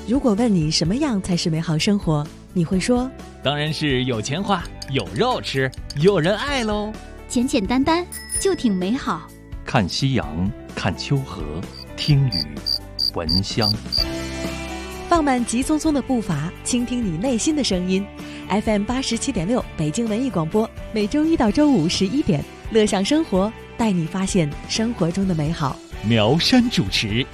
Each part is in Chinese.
如果问你什么样才是美好生活，你会说当然是有钱花，有肉吃，有人爱喽。 简简单单就挺美好。 看夕阳，看秋河，听雨，闻香。 放慢急匆匆的步伐，倾听你内心的声音。FM 87.6北京文艺广播，每周一到周五11点，乐享生活，带你发现生活中的美好。 苗山主持。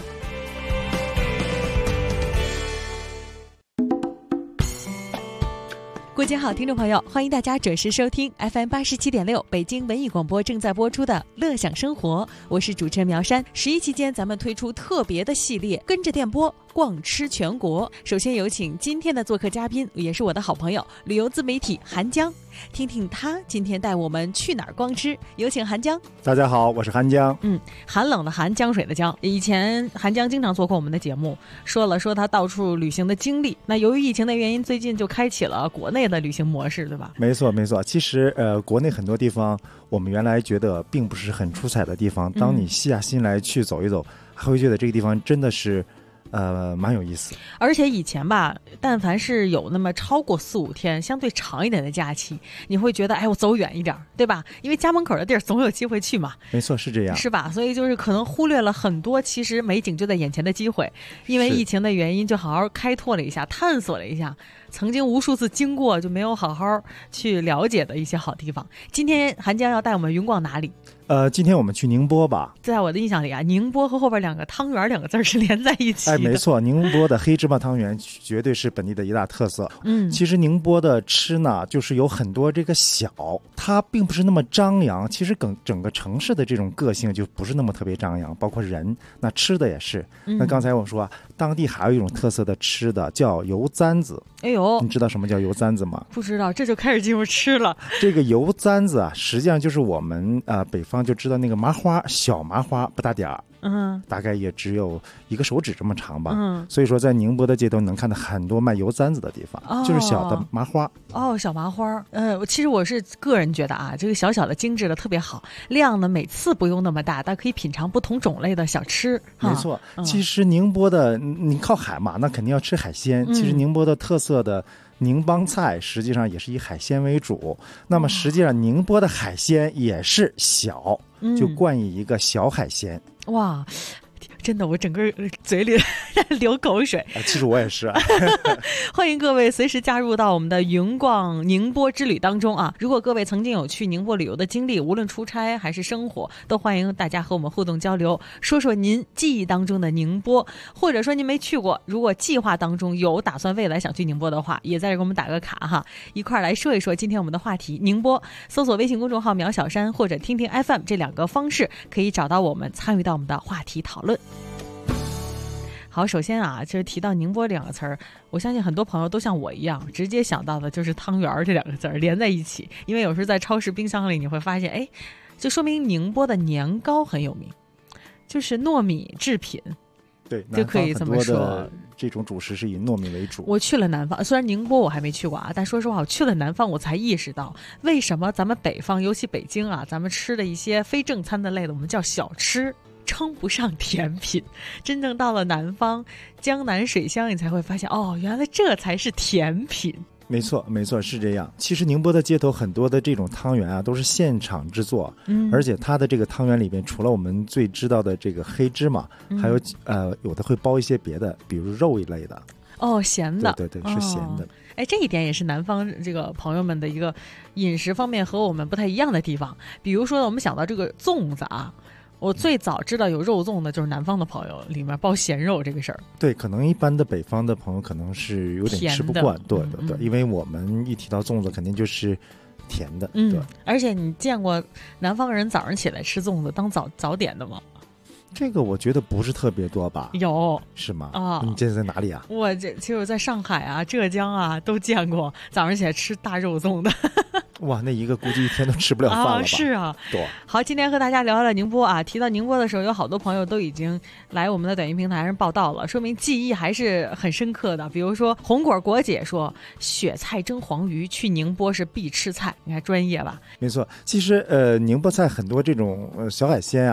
过节好，听众朋友，欢迎大家准时收听 FM 87.6北京文艺广播正在播出的乐享生活，我是主持人苗山。11期间咱们推出特别的系列，跟着电波逛吃全国。首先有请今天的做客嘉宾，也是我的好朋友，旅游自媒体韩江，听听他今天带我们去哪儿逛吃。有请韩江。 大家好，我是韩江。 寒冷的寒，江水的江。以前韩江经常做过我们的节目，说他到处旅行的经历。那由于疫情的原因，最近就开启了国内的旅行模式，对吧？ 没错。其实国内很多地方我们原来觉得并不是很出彩的地方，当你细下心来去走一走，还会觉得这个地方真的是蛮有意思。 而且以前吧，但凡是有那么超过4-5天相对长一点的假期，你会觉得我走远一点，对吧？因为家门口的地儿总有机会去嘛。 没错，是这样， 是吧？所以就是可能忽略了很多其实美景就在眼前的机会，因为疫情的原因，就好好开拓了一下，探索了一下曾经无数次经过就没有好好去了解的一些好地方。今天韩江要带我们云逛哪里？ 今天我们去宁波吧。 在我的印象里啊，宁波和后边两个汤圆两个字是连在一起的。 没错，宁波的黑芝麻汤圆绝对是本地的一大特色。其实宁波的吃呢，就是有很多这个小，它并不是那么张扬。其实整个城市的这种个性就不是那么特别张扬，包括人，那吃的也是。那刚才我说当地还有一种特色的吃的叫油簪子。你知道什么叫油簪子吗？ 不知道，这就开始进入吃了。 这个油簪子啊，实际上就是我们北方就知道那个麻花，小麻花不大点儿，大概也只有一个手指这么长吧。所以说在宁波的街头能看到很多卖油簪子的地方，就是小的麻花。 小麻花。其实我是个人觉得啊，这个小小的精致的特别好，量呢每次不用那么大，但可以品尝不同种类的小吃。 没错。其实宁波的你靠海嘛，那肯定要吃海鲜。其实宁波的特色的宁帮菜实际上也是以海鲜为主，那么实际上宁波的海鲜也是小，就冠以一个小海鲜。 哇，真的我整个嘴里流口水。 其实我也是。 欢迎各位随时加入到我们的云逛宁波之旅当中啊！如果各位曾经有去宁波旅游的经历，无论出差还是生活，都欢迎大家和我们互动交流，说说您记忆当中的宁波，或者说您没去过，如果计划当中有打算未来想去宁波的话，也在这给我们打个卡哈，一块来说一说今天我们的话题。宁波搜索微信公众号苗小山或者听听 FM 这2个方式可以找到我们，参与到我们的话题讨论。好，首先啊，就是提到宁波这2个词儿，我相信很多朋友都像我一样，直接想到的就是汤圆这2个字儿连在一起。因为有时候在超市冰箱里你会发现，就说明宁波的年糕很有名，就是糯米制品。 对， 就可以这么说。 这种主食是以糯米为主。 我去了南方，虽然宁波我还没去过啊，但说实话，我去了南方，我才意识到为什么咱们北方，尤其北京啊，咱们吃的一些非正餐的类的，我们叫小吃，称不上甜品。真正到了南方，江南水乡，你才会发现，原来这才是甜品。 没错，是这样。其实宁波的街头很多的这种汤圆啊，都是现场制作，而且它的这个汤圆里面，除了我们最知道的这个黑芝麻，还有有的会包一些别的，比如肉一类的。 咸的。 对，是咸的。 这一点也是南方这个朋友们的一个饮食方面和我们不太一样的地方。比如说我们想到这个粽子啊，我最早知道有肉粽的就是南方的朋友，里面包咸肉这个事儿。 对，可能一般的北方的朋友可能是有点吃不惯。对，因为我们一提到粽子肯定就是甜的。对。 而且你见过南方人早上起来吃粽子当早点的吗？ 这个我觉得不是特别多吧。 有。 是吗？你这是在哪里啊？ 其实我在上海啊、浙江啊都见过早上起来吃大肉粽的。 哇，那一个估计一天都吃不了饭了吧？ 是啊。 对。 好，今天和大家聊聊宁波啊。提到宁波的时候，有好多朋友都已经来我们的短信平台上报道了，说明记忆还是很深刻的。比如说红果果姐说，雪菜蒸黄鱼去宁波是必吃菜，你看专业吧？ 没错，其实宁波菜很多这种小海鲜啊，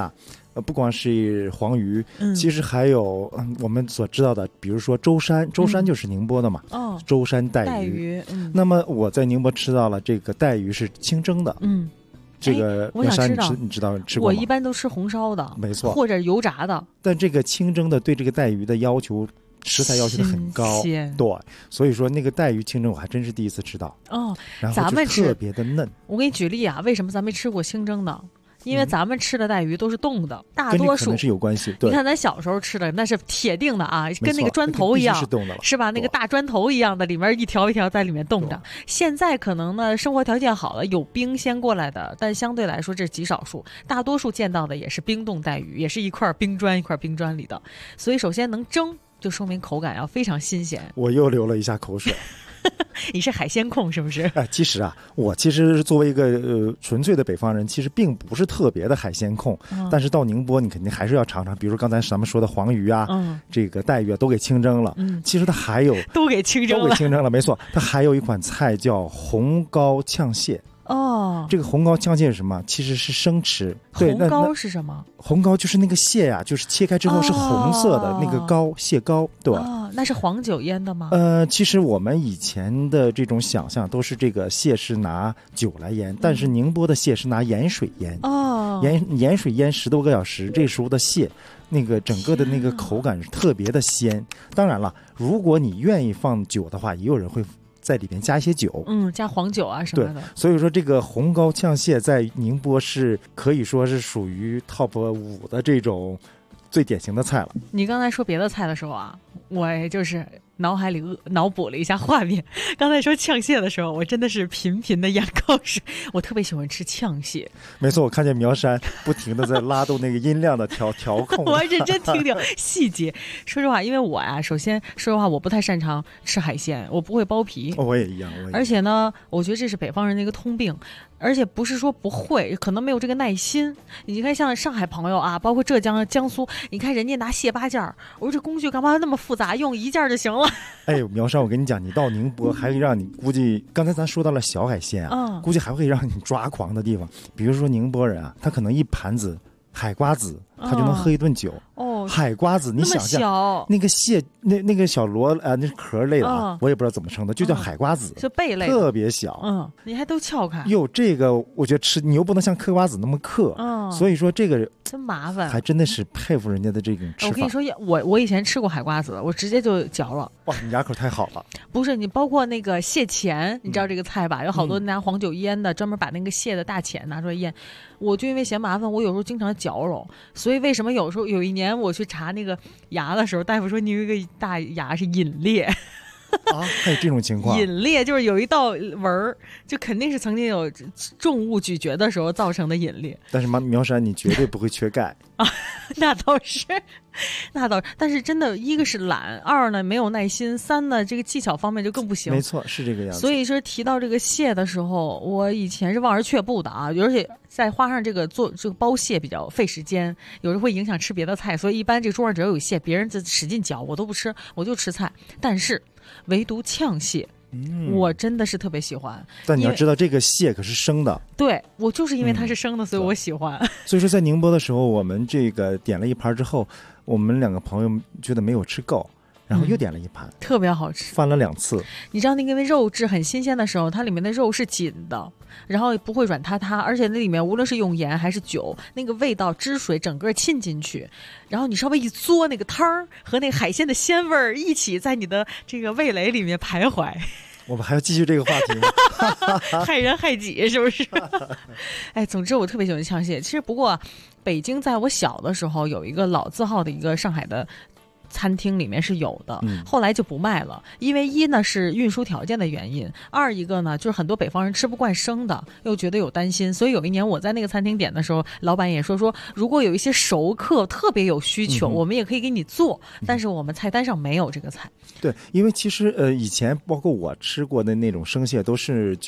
不光是黄鱼，其实还有我们所知道的，比如说舟山，舟山就是宁波的嘛，舟山带鱼。那么我在宁波吃到了这个带鱼是清蒸的，这个我想知道， 你知道吃过吗？ 我一般都吃红烧的， 没错， 或者油炸的。 但这个清蒸的对这个带鱼的要求，食材要求的很高，对，所以说那个带鱼清蒸我还真是第一次吃到。然后就特别的嫩。 我给你举例啊，为什么咱没吃过清蒸的？因为咱们吃的带鱼都是冻的，大多数可能是有关系。对， 你看咱小时候吃的那是铁定的啊，跟那个砖头一样，是吧？那个大砖头一样的，里面一条一条在里面冻着。现在可能呢，生活条件好了，有冰鲜过来的，但相对来说这是极少数，大多数见到的也是冰冻带鱼，也是一块冰砖一块冰砖里的。所以首先能蒸，就说明口感要非常新鲜。 我又流了一下口水。 你是海鲜控是不是？ 其实啊，我其实作为一个纯粹的北方人，其实并不是特别的海鲜控。但是到宁波，你肯定还是要尝尝，比如说刚才咱们说的黄鱼啊，这个带鱼啊，都给清蒸了。其实它还有都给清蒸了，没错。它还有一款菜叫红膏炝蟹。这个红膏炝蟹是什么？其实是生吃。对， 红膏是什么？ 红膏就是那个蟹呀，就是切开之后是红色的那个膏，蟹膏，对吧？ 那是黄酒腌的吗？ 其实我们以前的这种想象都是这个蟹是拿酒来腌，但是宁波的蟹是拿盐水腌。盐水腌10多个小时，这时候的蟹那个整个的那个口感是特别的鲜。当然了，如果你愿意放酒的话，也有人会在里面加一些酒， 加黄酒啊什么的。 对，所以说这个红膏炝蟹在宁波是可以说是属于 top 5的这种最典型的菜了。 你刚才说别的菜的时候啊，我也就是脑海里脑补了一下画面。刚才说炝蟹的时候，我真的是频频的咽口水。我特别喜欢吃炝蟹。 没错，我看见苗山不停的在拉动那个音量的调控。 我认真听听细节。说实话，因为我呀，首先说实话，我不太擅长吃海鲜，我不会剥皮。 我也一样。 而且呢，我觉得这是北方人的一个通病。而且不是说不会，可能没有这个耐心。你看像上海朋友啊，包括浙江、江苏，你看人家拿蟹8件儿，我说这工序干嘛那么复杂，用1件就行了。 苗山，我跟你讲，你到宁波还会让你估计，刚才咱说到了小海鲜啊，估计还会让你抓狂的地方。比如说宁波人啊，他可能一盘子海瓜子，他就能喝一顿酒。海瓜子，你想象那个蟹，那个小螺那壳类的啊，我也不知道怎么称的，就叫海瓜子， 就贝类， 特别小。 你还都撬开。 这个我觉得吃你又不能像嗑瓜子那么嗑，所以说这个真麻烦， 还真的是佩服人家的这种吃法。 我跟你说，我以前吃过海瓜子，我直接就嚼了。 哇，你牙口太好了。 不是你，包括那个蟹钳，你知道这个菜吧？有好多拿黄酒腌的，专门把那个蟹的大钳拿出来腌。我就因为嫌麻烦，我有时候经常嚼肉，所以为什么有时候有一年我去查那个牙的时候，大夫说你有一个大牙是隐裂。 还有这种情况？ 隐裂就是有一道纹儿，就肯定是曾经有重物咀嚼的时候造成的隐裂。 但是苗山，你绝对不会缺钙啊，那倒是。但是真的，一个是懒，2呢没有耐心，3呢这个技巧方面就更不行。 没错，是这个样子。 所以说提到这个蟹的时候，我以前是望而却步的啊，而且再花上这个做这个剥蟹比较费时间，有时候会影响吃别的菜，所以一般这个桌上只要有蟹，别人就使劲嚼，我都不吃，我就吃菜。但是唯独炝蟹，我真的是特别喜欢。 但你要知道，这个蟹可是生的。 对，我就是因为它是生的，所以我喜欢。 所以说，在宁波的时候，我们这个点了一盘之后，我们2个朋友觉得没有吃够，然后又点了一盘， 特别好吃， 翻了2次。 你知道那个因为肉质很新鲜的时候，它里面的肉是紧的，然后不会软塌塌，而且那里面无论是用盐还是酒，那个味道汁水整个沁进去，然后你稍微一嘬，那个汤儿和那个海鲜的鲜味儿一起在你的这个味蕾里面徘徊。 我们还要继续这个话题吗？ 害人害己是不是？总之我特别喜欢炝蟹。其实不过北京在我小的时候有一个老字号的一个上海的餐厅里面是有的，后来就不卖了，因为一呢是运输条件的原因，2一个呢就是很多北方人吃不惯生的，又觉得有担心，所以有一年我在那个餐厅点的时候，老板也说如果有一些熟客特别有需求，我们也可以给你做，但是我们菜单上没有这个菜。 对，因为其实以前包括我吃过的那种生蟹都是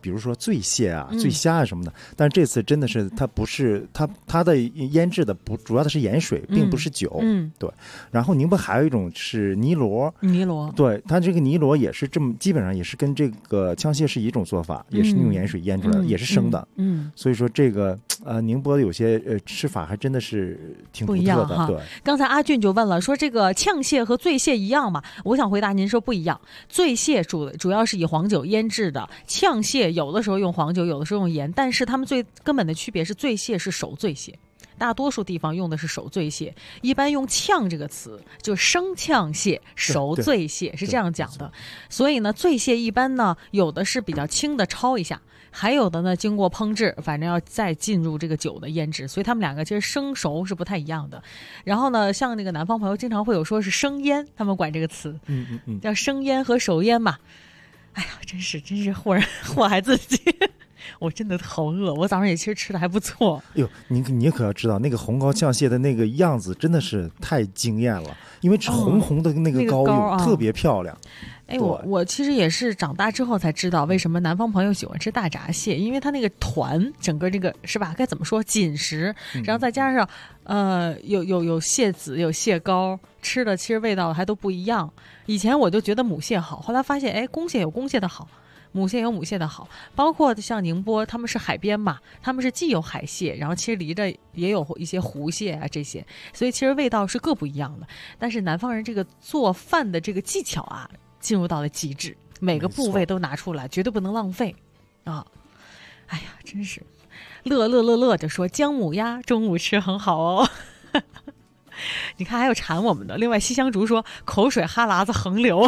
比如说醉蟹啊、醉虾啊什么的。但是这次真的是它不是它的腌制的不主要的是盐水，并不是酒。对。然后宁波还有一种是泥螺，对，它这个泥螺也是这么基本上也是跟这个枪蟹是一种做法，也是用盐水腌出来的，也是生的。所以说这个宁波的有些吃法还真的是挺独特的。对， 刚才阿俊就问了，说这个呛蟹和醉蟹一样吗？我想回答您说不一样。醉蟹主要是以黄酒腌制的，呛蟹有的时候用黄酒，有的时候用盐，但是它们最根本的区别是醉蟹是熟醉蟹。大多数地方用的是熟醉蟹，一般用呛这个词，就生呛蟹、熟醉蟹是这样讲的。所以呢，醉蟹一般呢，有的是比较轻的焯一下，还有的呢经过烹制，反正要再进入这个酒的腌制，所以他们两个其实生熟是不太一样的。然后呢，像那个南方朋友经常会有说是生腌，他们管这个词，叫生腌和熟腌嘛。哎呀，真是祸害自己。我真的好饿，我早上也其实吃的还不错。 哟，你可要知道，那个红膏酱蟹的那个样子真的是太惊艳了，因为红红的那个膏油特别漂亮。 哎，我其实也是长大之后才知道为什么南方朋友喜欢吃大闸蟹，因为它那个团整个这个是吧？该怎么说紧实，然后再加上有蟹籽有蟹膏，吃的其实味道还都不一样。以前我就觉得母蟹好，后来发现哎，公蟹有公蟹的好。母蟹有母蟹的好，包括像宁波，他们是海边嘛，他们是既有海蟹，然后其实离着也有一些湖蟹啊这些，所以其实味道是各不一样的。但是南方人这个做饭的这个技巧啊，进入到了极致，每个部位都拿出来，绝对不能浪费啊！哎呀，真是乐着说姜母鸭中午吃很好哦。你看还有馋我们的，另外西香竹说口水哈喇子横流。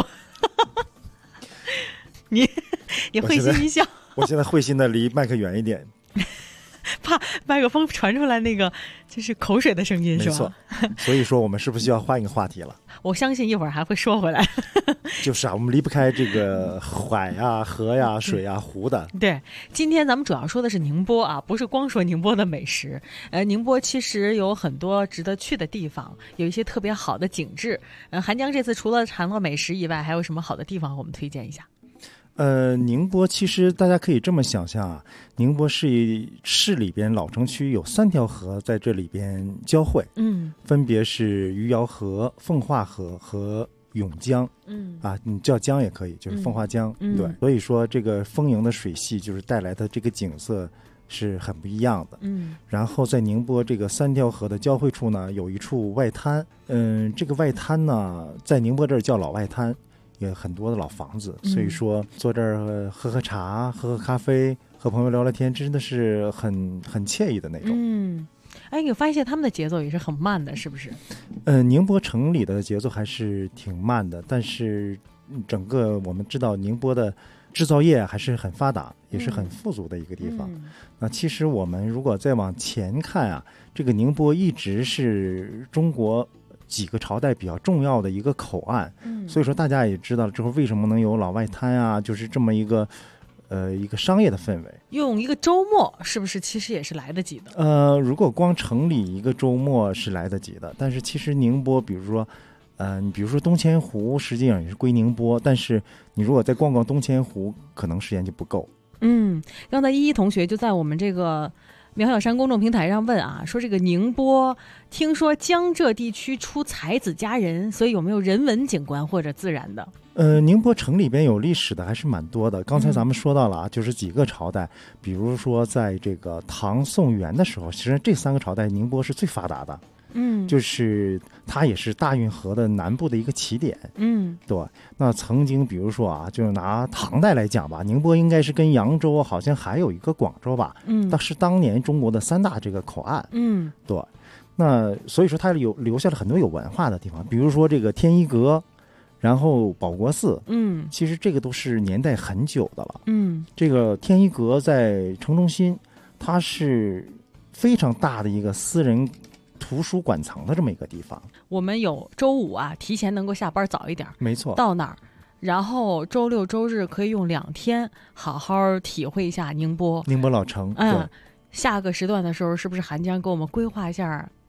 你会心一笑。 我现在会心的离麦克远一点， 怕麦克风传出来那个就是口水的声音，是吧？ 没错。所以说我们是不是要换一个话题了？ 我相信一会儿还会说回来。 就是啊，我们离不开这个海呀、河呀、水呀、湖的。 对，今天咱们主要说的是宁波啊，不是光说宁波的美食。宁波其实有很多值得去的地方，有一些特别好的景致。韩江这次除了谈了美食以外，还有什么好的地方我们推荐一下？ 宁波其实大家可以这么想象啊，宁波市里边老城区有3条河在这里边交汇，分别是余姚河、奉化河和甬江，你叫江也可以，就是奉化江，对，所以说这个丰盈的水系就是带来的这个景色是很不一样的。然后在宁波这个3条河的交汇处呢，有一处外滩，这个外滩呢，在宁波这儿叫老外滩。有很多的老房子，所以说坐这儿喝喝茶、喝喝咖啡、和朋友聊聊天，真的是很惬意的那种。 哎，你发现他们的节奏也是很慢的，是不是？ 宁波城里的节奏还是挺慢的，但是整个我们知道宁波的制造业还是很发达，也是很富足的一个地方。那其实我们如果再往前看啊，这个宁波一直是中国几个朝代比较重要的一个口岸，所以说大家也知道了之后为什么能有老外滩啊，就是这么一个商业的氛围。 用一个周末是不是其实也是来得及的？ 如果光城里一个周末是来得及的，但是其实宁波，比如说东千湖，实际上也是归宁波，但是你如果再逛逛东千湖，可能时间就不够。 刚才依依同学就在我们这个苗小山公众平台上问啊，说这个宁波听说江浙地区出才子佳人，所以有没有人文景观或者自然的？ 宁波城里边有历史的还是蛮多的。刚才咱们说到了啊，就是几个朝代，比如说在这个唐宋元的时候，其实这3个朝代宁波是最发达的。就是它也是大运河的南部的一个起点。对。那曾经比如说啊，就是拿唐代来讲吧，宁波应该是跟扬州好像还有一个广州吧，但是当年中国的3大这个口岸。对。那所以说它留下了很多有文化的地方，比如说这个天一阁，然后保国寺，其实这个都是年代很久的了。这个天一阁在城中心，它是非常大的一个私人图书馆藏的这么一个地方。 我们有周五啊，提前能够下班早一点， 没错， 到那儿，然后周六周日可以用2天好好体会一下宁波老城。 下个时段的时候，是不是韩江给我们规划一下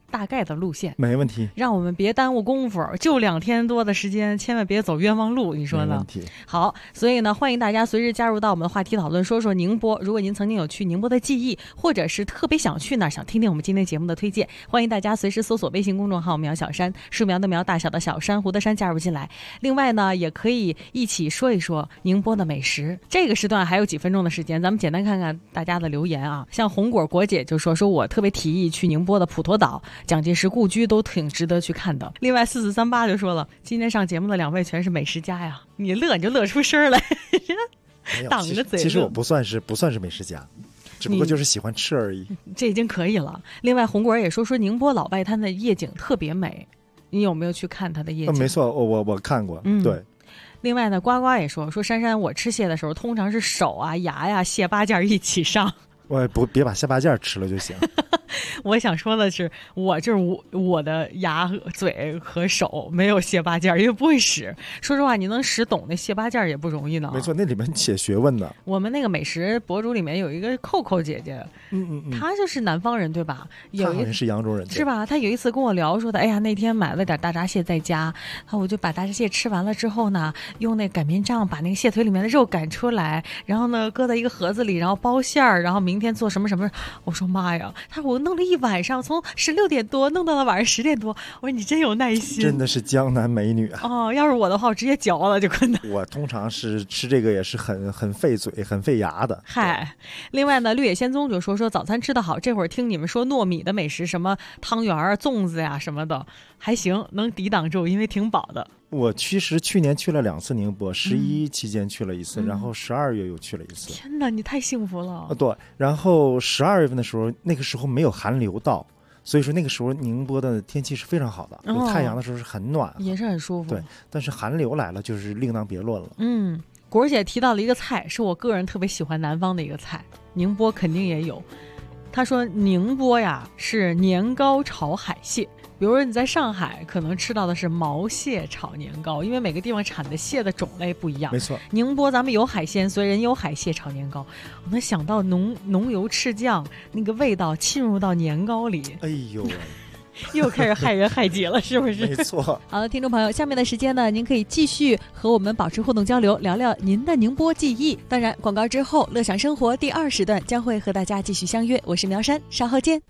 大概的路线， 没问题， 让我们别耽误功夫，就2天多的时间，千万别走冤枉路，你说呢？ 没问题。 好，所以呢，欢迎大家随时加入到我们的话题讨论，说说宁波。如果您曾经有去宁波的记忆，或者是特别想去那儿，想听听我们今天节目的推荐，欢迎大家随时搜索微信公众号苗小山，树苗的苗，大小的小，珊瑚的珊，加入进来。另外呢，也可以一起说一说宁波的美食。这个时段还有几分钟的时间，咱们简单看看大家的留言啊。像红果果姐就说我特别提议去宁波的普陀岛、蒋介石故居都挺值得去看的。另外4438就说了，今天上节目的2位全是美食家呀，你乐你就乐出声来，挡着嘴。 其实我不算是美食家，只不过就是喜欢吃而已。 这已经可以了。另外红果也说宁波老外滩的夜景特别美，你有没有去看它的夜景？ 没错，我看过，对。 另外呢，呱呱也说珊珊，我吃蟹的时候通常是手啊、牙呀、蟹八件一起上。 别把蟹八件吃了就行。 我想说的是，我的牙、嘴和手没有蟹八件，因为不会使。说实话，你能使懂那蟹八件也不容易呢。 没错，那里面写学问的。 我们那个美食博主里面有一个扣扣姐姐，她就是南方人对吧？ 她好像是扬州人是吧？她有一次跟我聊说的，哎呀，那天买了点大闸蟹在家，我就把大闸蟹吃完了之后呢，用那擀面杖把那个蟹腿里面的肉擀出来，然后呢搁在一个盒子里，然后包馅儿，然后明天做什么什么。我说妈呀，我弄了一晚上，从16点多弄到了晚上10点多。我说你真有耐心， 真的是江南美女啊！ 哦，要是我的话，我直接嚼了就可能。 我通常是吃这个也是很费嘴、很费牙的。 嗨，另外呢，绿野仙踪就说早餐吃得好，这会儿听你们说糯米的美食，什么汤圆儿、粽子呀什么的，还行，能抵挡住，因为挺饱的。 我其实去年去了2次宁波，11期间去了一次，然后12月又去了一次。 天哪，你太幸福了！ 对，然后12月份的时候，那个时候没有寒流到，所以说那个时候宁波的天气是非常好的，有太阳的时候是很暖， 也是很舒服。 对，但是寒流来了就是另当别论了。 果儿姐提到了一个菜，是我个人特别喜欢南方的一个菜，宁波肯定也有。她说宁波呀是年糕炒海蟹。比如说你在上海可能吃到的是毛蟹炒年糕，因为每个地方产的蟹的种类不一样。 没错， 宁波咱们有海鲜，所以人有海蟹炒年糕。我能想到浓油赤酱那个味道浸入到年糕里， 哎呦又开始害人害己了，是不是？ 没错。 好的，听众朋友，下面的时间呢，您可以继续和我们保持互动交流，聊聊您的宁波记忆。当然，广告之后，乐享生活第2时段将会和大家继续相约。我是苗珊，稍后见。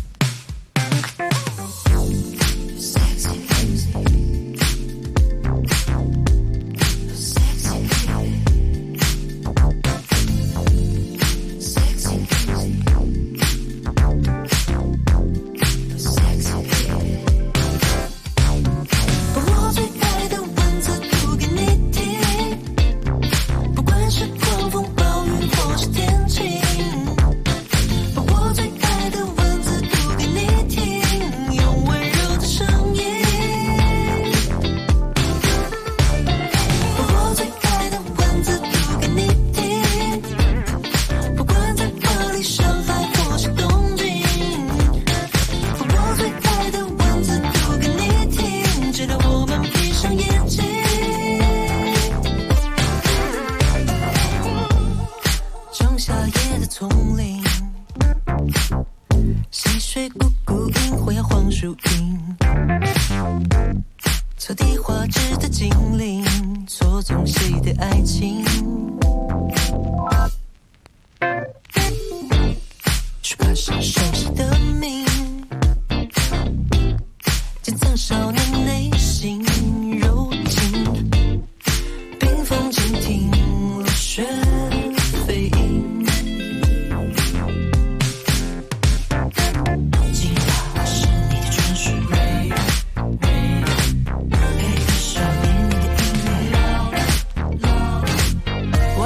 草地花枝的精灵，错综谁的爱情？书卡上熟悉的名，潜藏少年内心柔情，冰封蜻蜓，落雪飞鹰。吉他是你的专属Ray，配得上你的音乐。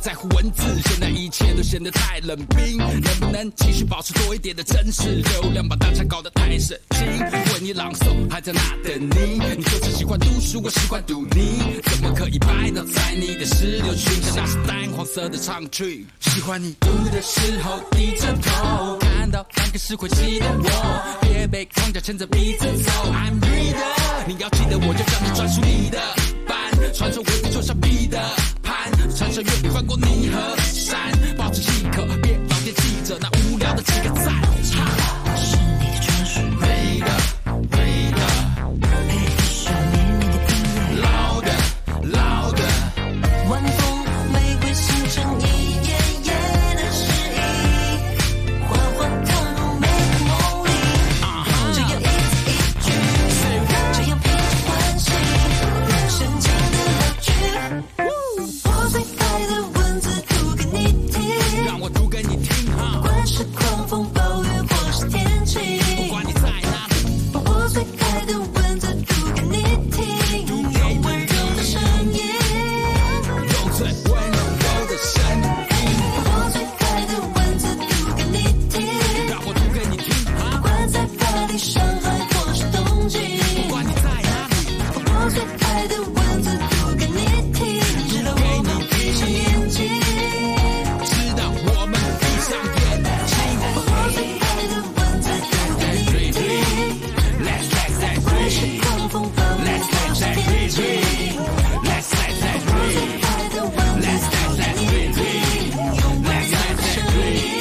在乎文字，现在一切都显得太冷冰。能不能继续保持多一点的真实？流量把大家搞得太神经，为你朗诵还在那等你。你就是喜欢读书，我喜欢读你，怎么可以拜倒在你的石榴裙下？那是淡黄色的长裙。喜欢你读的时候低着头，看到半个是会记得我，别被框架牵着鼻子走。I'm reader， 你要记得我就叫你专属你的班，传授文字就像彼得潘，传授阅历翻过你和山，保持即可，别老惦记着那无聊的几个赞。 是你的专属 Reader， 是你的音乐 Louder， 晚风玫瑰形成一页页的诗意，缓缓投入每个梦里。只要一字一句，这样拼着关系，深情的乐趣。我最爱的文字读给你听， 让我读给你听哈。 不管是狂风暴雨或是天气， 不管你在哪里， 我最爱的文字读给你听，用温柔的声音。 用最温柔的声音。 我最爱的文字读给你听， 让我读给你听哈。 不管在巴黎、上海或是东京， 不管你在哪里， 我最爱的文字读给你听，直到我们闭上眼睛。 直到我们闭上眼睛。 我最爱的文字读给你听，不管是狂风暴雨或是天气，我最爱的文字读给你听，用温柔的声音。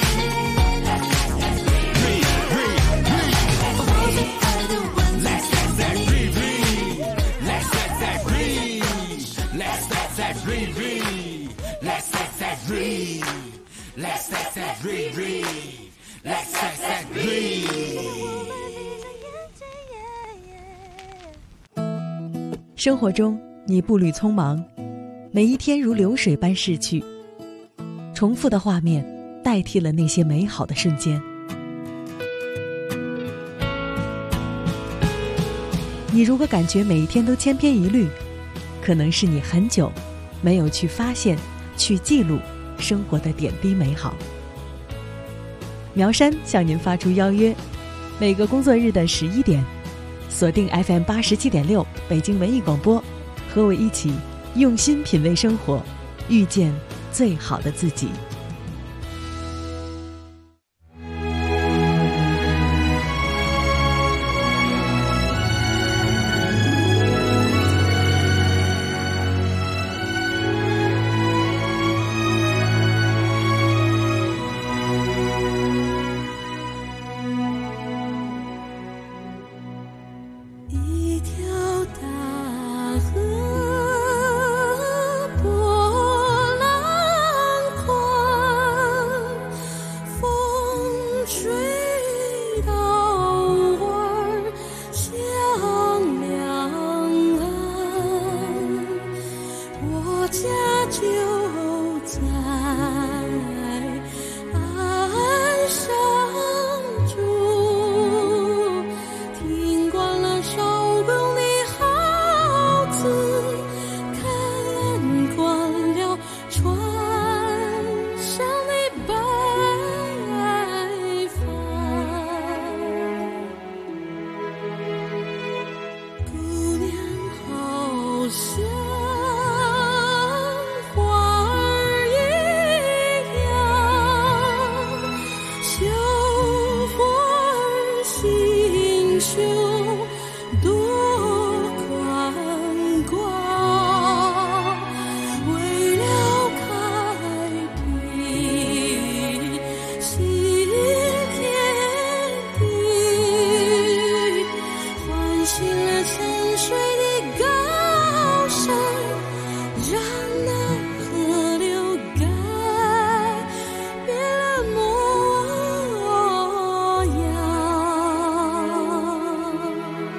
我最爱的文字读给你听。 生活中，你步履匆忙，每一天如流水般逝去，重复的画面代替了那些美好的瞬间。你如果感觉每一天都千篇一律，可能是你很久没有去发现、去记录生活的点滴美好。苗山向您发出邀约，每个工作日的11点，锁定 FM 87.6北京文艺广播，和我一起用心品味生活，遇见最好的自己。 一条大河波浪宽，风吹稻儿响两岸，我家就在岸上住，听惯了少公的号子，看惯了船上的白帆，姑娘好像花儿一样，小伙儿心胸多宽广，为了开辟新天地，唤醒了沉睡的高山，让那河流改变了模样。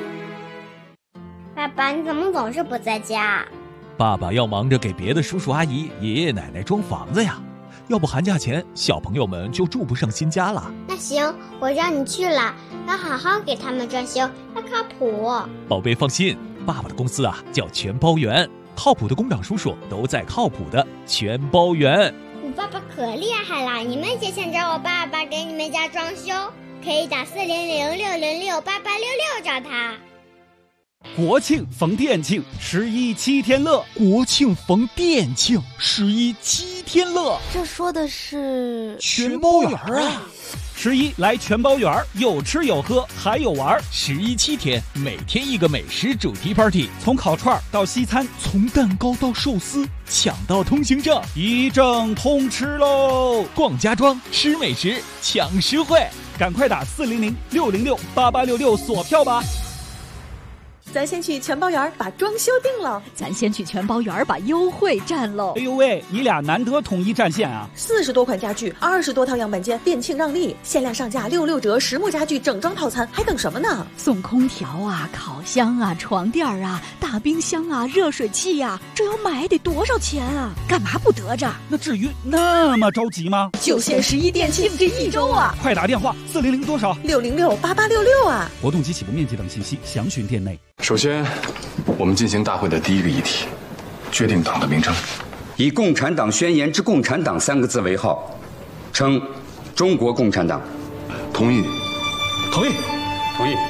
爸爸，你怎么总是不在家？ 爸爸要忙着给别的叔叔阿姨、爷爷奶奶装房子呀，要不寒假前小朋友们就住不上新家了。 那行，我让你去了，要好好给他们装修，要靠谱。 宝贝放心，爸爸的公司啊叫全包圆， 靠谱的工长叔叔都在靠谱的全包园。 我爸爸可厉害了，你们也想找我爸爸给你们家装修，可以打400-606-8866找他。 国庆逢店庆，11七天乐。 国庆逢店庆，11七天乐。 这说的是全包园啊 ！11来全包园，有吃有喝还有玩。 11七天，每天一个美食主题 party， 从烤串到西餐， 从蛋糕到寿司，抢到通行证， 一证通吃喽！ 逛家装，吃美食，抢实惠， 赶快打400-606-8866锁票吧！ 咱先去全包园把装修定了， 咱先去全包园把优惠占喽。 哎呦喂，你俩难得统一战线啊 ！40多款家具，20多套样板间，店庆让利，限量上架66折，实木家具整装套餐，还等什么呢？ 送空调啊，烤箱啊，床垫啊，大冰箱啊，热水器啊，这要买得多少钱啊？干嘛不得着？ 那至于那么着急吗？ 就限11店庆这1周啊！ 快打电话400多少 ？606-8866啊！ 活动及起步面积等信息详询店内。 首先，我们进行大会的第一个议题，决定党的名称。 以《共产党宣言》之“共产党”3个字为号，称中国共产党。 同意。 同意。 同意。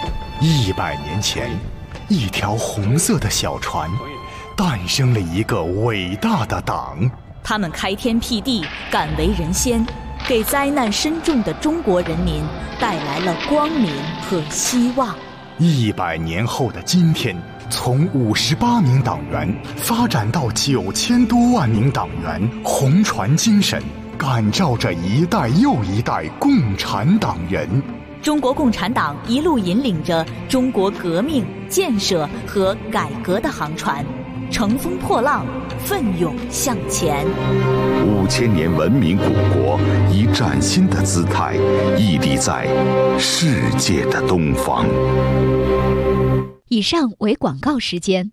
100年前，一条红色的小船，诞生了一个伟大的党。 他们开天辟地，敢为人先，给灾难深重的中国人民带来了光明和希望。 100年后的今天，从58名党员发展到9000多万名党员，红船精神感召着一代又一代共产党人。 中国共产党一路引领着中国革命、建设和改革的航船，乘风破浪，奋勇向前。 5000年文明古国以崭新的姿态屹立在世界的东方。 以上为广告时间。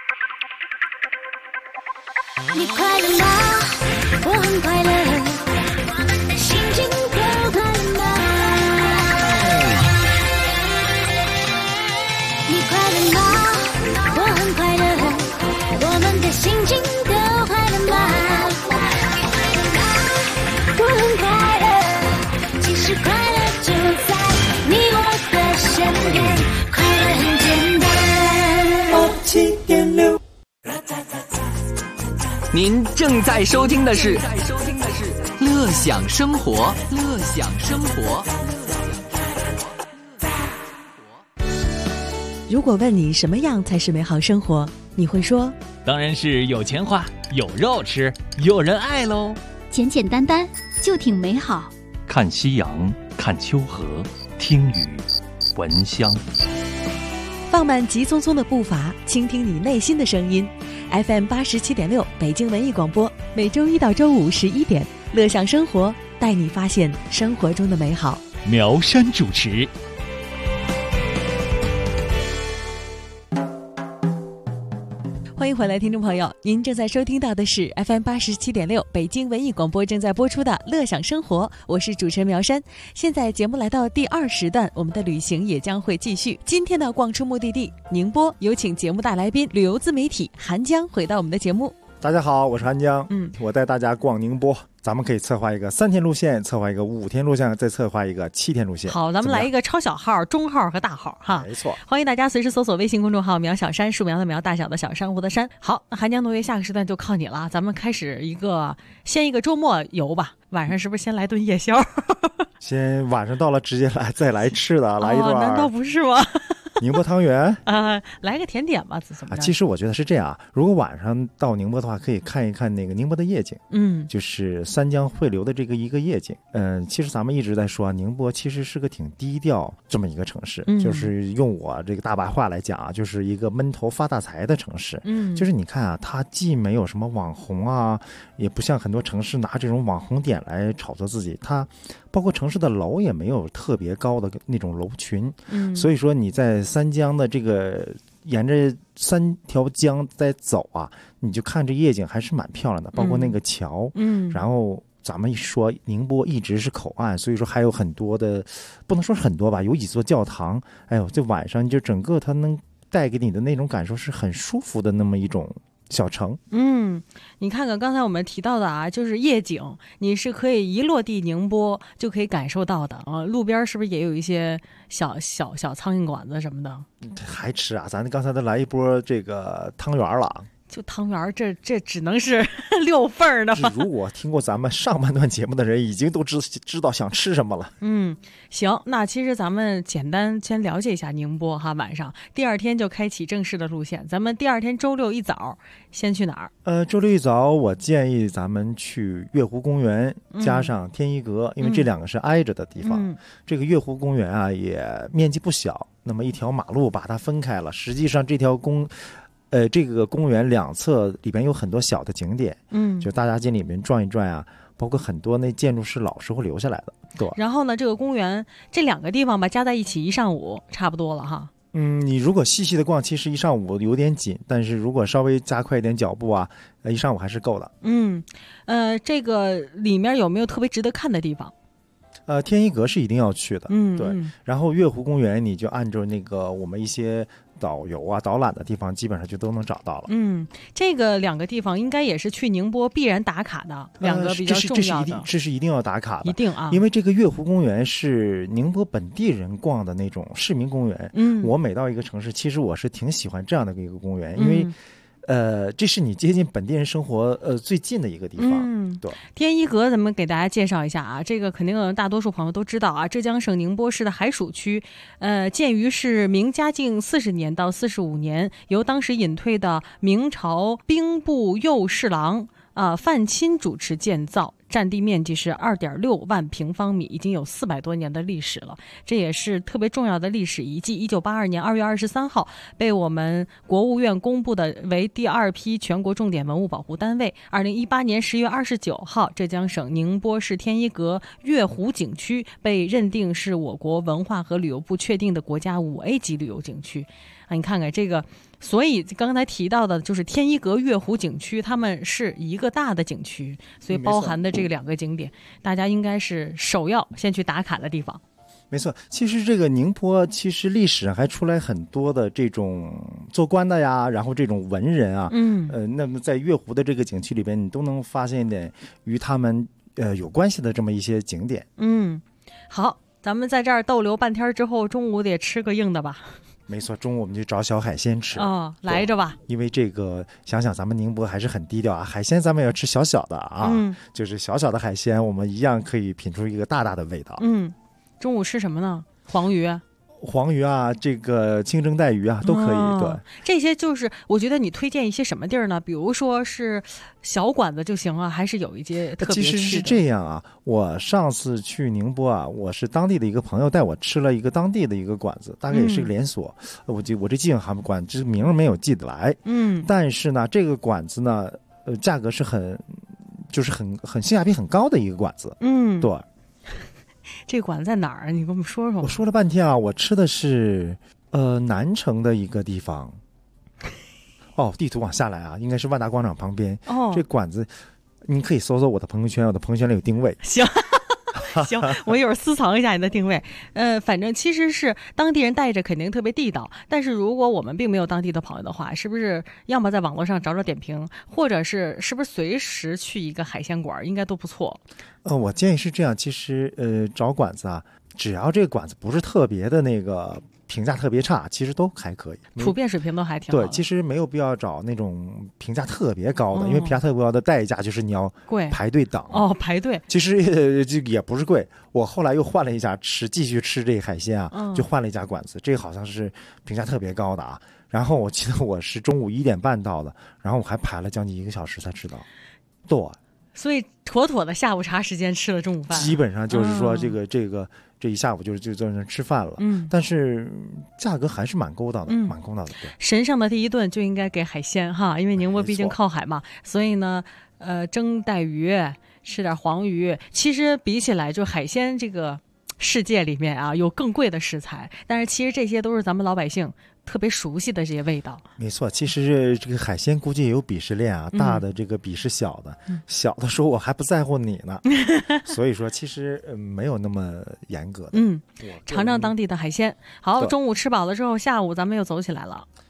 你快乐吗？我很快乐，我们的心情都快乐吗？你快乐吗？我很快乐，我们的心情都快乐吗？我很快乐，其实快乐就在你我的身边，快乐很简单。7.6。 您正在收听的是《乐享生活》，乐享生活。 如果问你什么样才是美好生活，你会说？ 当然是有钱花，有肉吃，有人爱喽。 简简单单就挺美好。 看夕阳，看秋河，听雨，闻香。 放慢急匆匆的步伐，倾听你内心的声音。FM 87.6北京文艺广播，每周一到周五11点，乐享生活，带你发现生活中的美好。 苗山主持。 欢迎回来，听众朋友，您正在收听到的是 FM 87.6北京文艺广播正在播出的《乐享生活》，我是主持人苗山。现在节目来到第2时段，我们的旅行也将会继续。今天的逛出目的地宁波，有请节目大来宾旅游自媒体韩江回到我们的节目。 大家好，我是韩江。我带大家逛宁波，咱们可以策划一个3天路线，策划一个5天路线，再策划一个7天路线。 好，咱们来一个超小号、中号和大号哈。 没错， 欢迎大家随时搜索微信公众号“苗小山”，树苗的苗，大小的小，珊瑚的珊。好，那韩江同学，下个时段就靠你了，咱们开始先一个周末游吧。晚上是不是先来顿夜宵？ 先晚上到了直接再来吃的，来一段。 难道不是吗？ 宁波汤圆来个甜点吧，怎么着？ 其实我觉得是这样，如果晚上到宁波的话，可以看一看那个宁波的夜景，就是三江汇流的一个夜景。其实咱们一直在说宁波其实是个挺低调这么一个城市，就是用我这个大白话来讲啊，就是一个闷头发大财的城市。就是你看啊，它既没有什么网红啊，也不像很多城市拿这种网红点来炒作自己，它包括城市的楼也没有特别高的那种楼群。所以说你在三江的沿着3条江在走啊，你就看这夜景还是蛮漂亮的，包括那个桥。然后咱们一说宁波一直是口岸，所以说还有很多的，不能说很多吧，有几座教堂。哎呦，这晚上就整个它能带给你的那种感受是很舒服的那么一种小城。 你看看刚才我们提到的啊，就是夜景，你是可以一落地宁波就可以感受到的啊。路边是不是也有一些小苍蝇馆子什么的？ 还吃啊？咱刚才都来一波这个汤圆了。 就汤圆，这只能是6份儿的吧？ 如果听过咱们上半段节目的人，已经都知道想吃什么了。 行，那其实咱们简单先了解一下宁波哈。晚上第二天就开启正式的路线，咱们第二天周六一早先去哪儿？ 周六一早我建议咱们去月湖公园加上天一阁，因为这两个是挨着的地方。这个月湖公园啊也面积不小，那么一条马路把它分开了。实际上这个公园两侧里边有很多小的景点，就大家进里面转一转啊，包括很多那建筑是老时候留下来的。对。 然后呢，这个公园这2个地方吧，加在一起1上午差不多了哈。 你如果细细的逛，其实1上午有点紧，但是如果稍微加快一点脚步啊，1上午还是够的。 这个里面有没有特别值得看的地方？ 天一阁是一定要去的，对。然后月湖公园你就按照那个我们一些导游啊导览的地方，基本上就都能找到了。 这个2个地方应该也是去宁波必然打卡的2个比较重要的。 这是一定要打卡的， 一定啊！ 因为这个月湖公园是宁波本地人逛的那种市民公园。我每到一个城市，其实我是挺喜欢这样的一个公园，因为这是你接近本地人生活最近的一个地方。对。 天一阁咱们给大家介绍一下啊，这个肯定大多数朋友都知道啊，浙江省宁波市的海曙区，建于是明嘉靖40年到45年，由当时隐退的明朝兵部右侍郎范钦主持建造，占地面积是2.6万平方米，已经有400多年的历史了。这也是特别重要的历史遗迹。1982年2月23号被我们国务院公布的为第2批全国重点文物保护单位。2018年10月29号，浙江省宁波市天一阁月湖景区被认定是我国文化和旅游部确定的国家5A 级旅游景区。你看看这个，所以刚才提到的就是天一阁月湖景区，它们是一个大的景区，所以包含的这个2个景点，大家应该是首要先去打卡的地方。 没错，其实这个宁波其实历史上还出来很多的这种做官的呀，然后这种文人啊，那么在月湖的这个景区里边，你都能发现一点与他们有关系的这么一些景点。 好，咱们在这儿逗留半天之后，中午得吃个硬的吧。 没错，中午我们就找小海鲜吃来着吧。 因为这个想想咱们宁波还是很低调啊，海鲜咱们要吃小小的啊，就是小小的海鲜，我们一样可以品出一个大大的味道。 中午吃什么呢？黄鱼啊，这个清蒸带鱼啊，都可以。对， 这些就是我觉得你推荐一些什么地儿呢？比如说是小馆子就行啊，还是有一些特别其实是这样啊，我上次去宁波啊，我是当地的一个朋友带我吃了一个当地的一个馆子，大概也是个连锁。我这记性还不管，这名没有记得来。但是呢，这个馆子呢，价格是很性价比很高的一个馆子。对。 这馆子在哪儿啊？你跟我们说说。 我说了半天啊，我吃的是南城的一个地方。地图往下来啊，应该是万达广场旁边。这馆子你可以搜搜我的朋友圈，我的朋友圈里有定位。 行，我一会儿私藏一下你的定位。反正其实是当地人带着肯定特别地道，但是如果我们并没有当地的朋友的话，是不是要么在网络上找找点评，或者是不是随时去一个海鲜馆，应该都不错。 我建议是这样，其实找馆子啊，只要这个馆子不是特别的那个评价特别差，其实都还可以， 普遍水平都还挺好的。 对，其实没有必要找那种评价特别高的，因为评价特别高的代价就是你要排队等。 排队。 其实就也不是贵，我后来又换了一家继续吃这个海鲜啊，就换了一家馆子，这个好像是评价特别高的啊。然后我记得我是中午1点半到的，然后我还排了将近1个小时才吃到。对。 所以妥妥的下午茶时间吃了中午饭， 基本上就是说这一下午就在那吃饭了。但是价格还是蛮公道的，蛮公道的。对， 神圣的第一顿就应该给海鲜哈，因为宁波毕竟靠海嘛，所以呢，蒸带鱼，吃点黄鱼。其实比起来，就海鲜这个世界里面啊，有更贵的食材，但是其实这些都是咱们老百姓特别熟悉的这些味道。 没错，其实这个海鲜估计也有鄙视链啊，大的这个鄙视小的，小的说我还不在乎你呢，所以说其实没有那么严格的。 尝尝当地的海鲜。好，中午吃饱了之后，下午咱们又走起来了。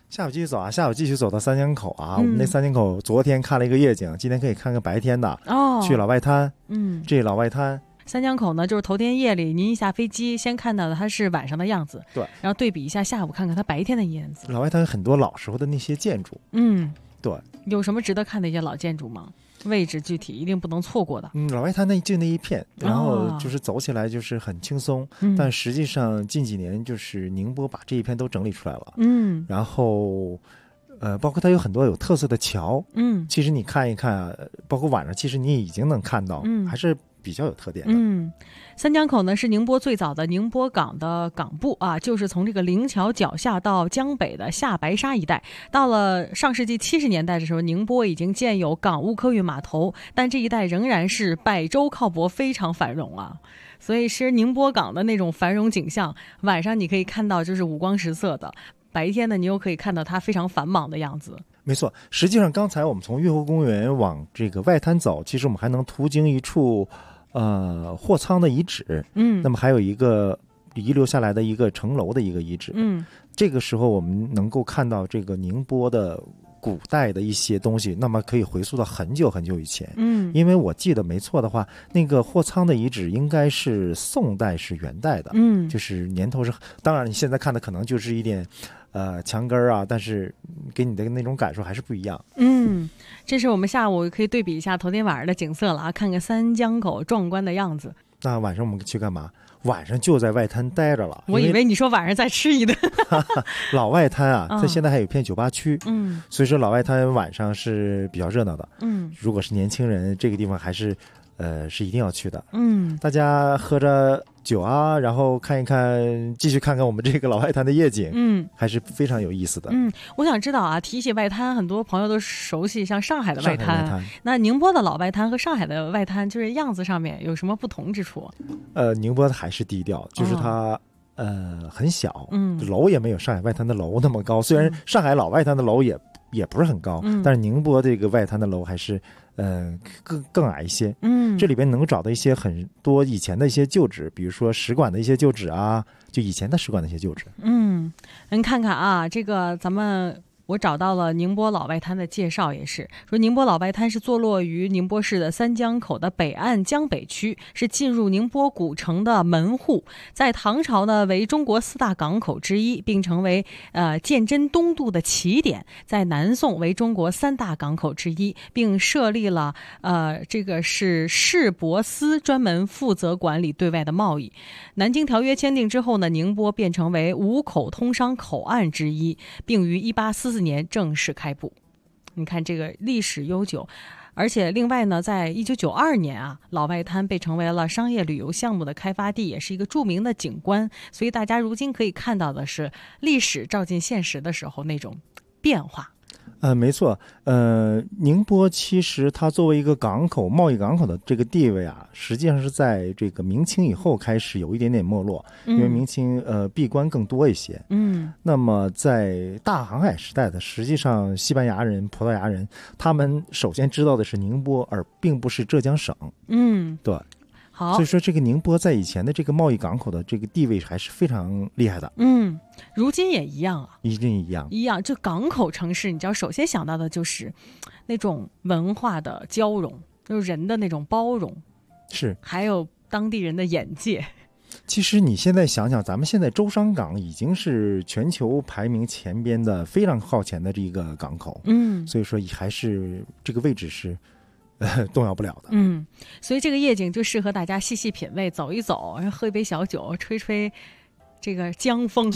下午继续走啊，下午继续走到三江口啊。我们那三江口昨天看了一个夜景，今天可以看看白天的哦。 去老外滩，这老外滩。 三江口呢，就是头天夜里您一下飞机，先看到的它是晚上的样子， 对， 然后对比一下下午看看它白天的样子。 老外滩有很多老时候的那些建筑，对。 有什么值得看的一些老建筑吗？位置具体一定不能错过的。 老外滩就那一片，然后就是走起来就是很轻松，但实际上近几年就是宁波把这一片都整理出来了，然后包括它有很多有特色的桥，其实你看一看啊，包括晚上其实你已经能看到，还是比较有特点的。 三江口呢是宁波最早的宁波港的港部啊，就是从这个灵桥脚下到江北的下白沙一带。到了上世纪70年代的时候，宁波已经建有港务客运码头，但这一带仍然是百州靠泊，非常繁荣啊。所以是宁波港的那种繁荣景象，晚上你可以看到就是五光十色的，白天呢你又可以看到它非常繁忙的样子。 没错，实际上刚才我们从月湖公园往这个外滩走，其实我们还能途经一处货仓的遗址，那么还有一个遗留下来的一个城楼的一个遗址，这个时候我们能够看到这个宁波的古代的一些东西，那么可以回溯到很久很久以前，因为我记得没错的话，那个货仓的遗址应该是宋代是元代的，就是年头是，当然你现在看的可能就是一点墙根啊，但是给你的那种感受还是不一样。 这是我们下午可以对比一下头天晚上的景色了啊，看看三江口壮观的样子。 那晚上我们去干嘛？晚上就在外滩待着了。 我以为你说晚上再吃一顿。 老外滩啊，它现在还有一片酒吧区，所以说老外滩晚上是比较热闹的。如果是年轻人，这个地方还是是一定要去的。大家喝着酒啊，然后看一看，继续看看我们这个老外滩的夜景，还是非常有意思的。 我想知道啊，提起外滩，很多朋友都熟悉像上海的外滩，那宁波的老外滩和上海的外滩，就是样子上面有什么不同之处？ 宁波还是低调，就是它很小，楼也没有上海外滩的楼那么高。虽然上海老外滩的楼也不是很高，但是宁波这个外滩的楼还是更矮一些。这里边能够找到一些很多以前的一些旧址，比如说使馆的一些旧址啊，就以前的使馆的一些旧址。 您看看啊，这个我找到了宁波老外滩的介绍，也是说宁波老外滩是坐落于宁波市的三江口的北岸江北区，是进入宁波古城的门户，在唐朝呢为中国4大港口之一，并成为鉴真东渡的起点，在南宋为中国3大港口之一，并设立了这个是市舶司，专门负责管理对外的贸易。南京条约签订之后呢，宁波变成为5口通商口岸之一，并于1844年正式开埠。你看这个历史悠久，而且另外呢，在1992年啊，老外滩被成为了商业旅游项目的开发地，也是一个著名的景观。所以大家如今可以看到的是历史照进现实的时候那种变化。 没错，宁波其实它作为一个港口、贸易港口的这个地位啊，实际上是在这个明清以后开始有一点点没落，因为明清闭关更多一些。那么在大航海时代的，实际上西班牙人、葡萄牙人，他们首先知道的是宁波，而并不是浙江省。对。 好， 所以说这个宁波在以前的这个贸易港口的这个地位还是非常厉害的。 如今也一样啊， 一样。 就港口城市，你知道，首先想到的就是那种文化的交融，就是人的那种包容， 是， 还有当地人的眼界。 其实你现在想想，咱们现在舟山港已经是全球排名前边的非常靠前的这一个港口。所以说还是这个位置是动摇不了的。 所以这个夜景就适合大家细细品味，走一走，然后喝一杯小酒，吹吹这个江风，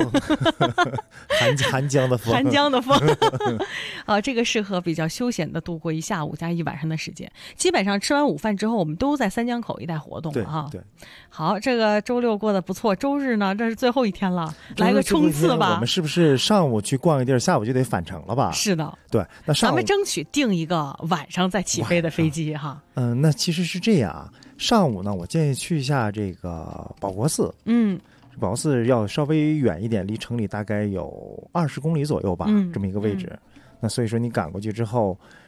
寒江的风， 寒江的风。这个适合比较休闲的度过一下午加一晚上的时间。基本上吃完午饭之后，我们都在三江口一带活动了哈。 对， 好，这个周六过得不错，周日呢，这是最后一天了，来个冲刺吧。 我们是不是上午去逛一地儿，下午就得返程了吧？ 是的， 对。那咱们争取订一个晚上再起飞的飞机哈。 那其实是这样啊，上午呢，我建议去一下这个保国寺。保国寺要稍微远一点，离城里大概有20公里左右吧，这么一个位置。那所以说你赶过去之后，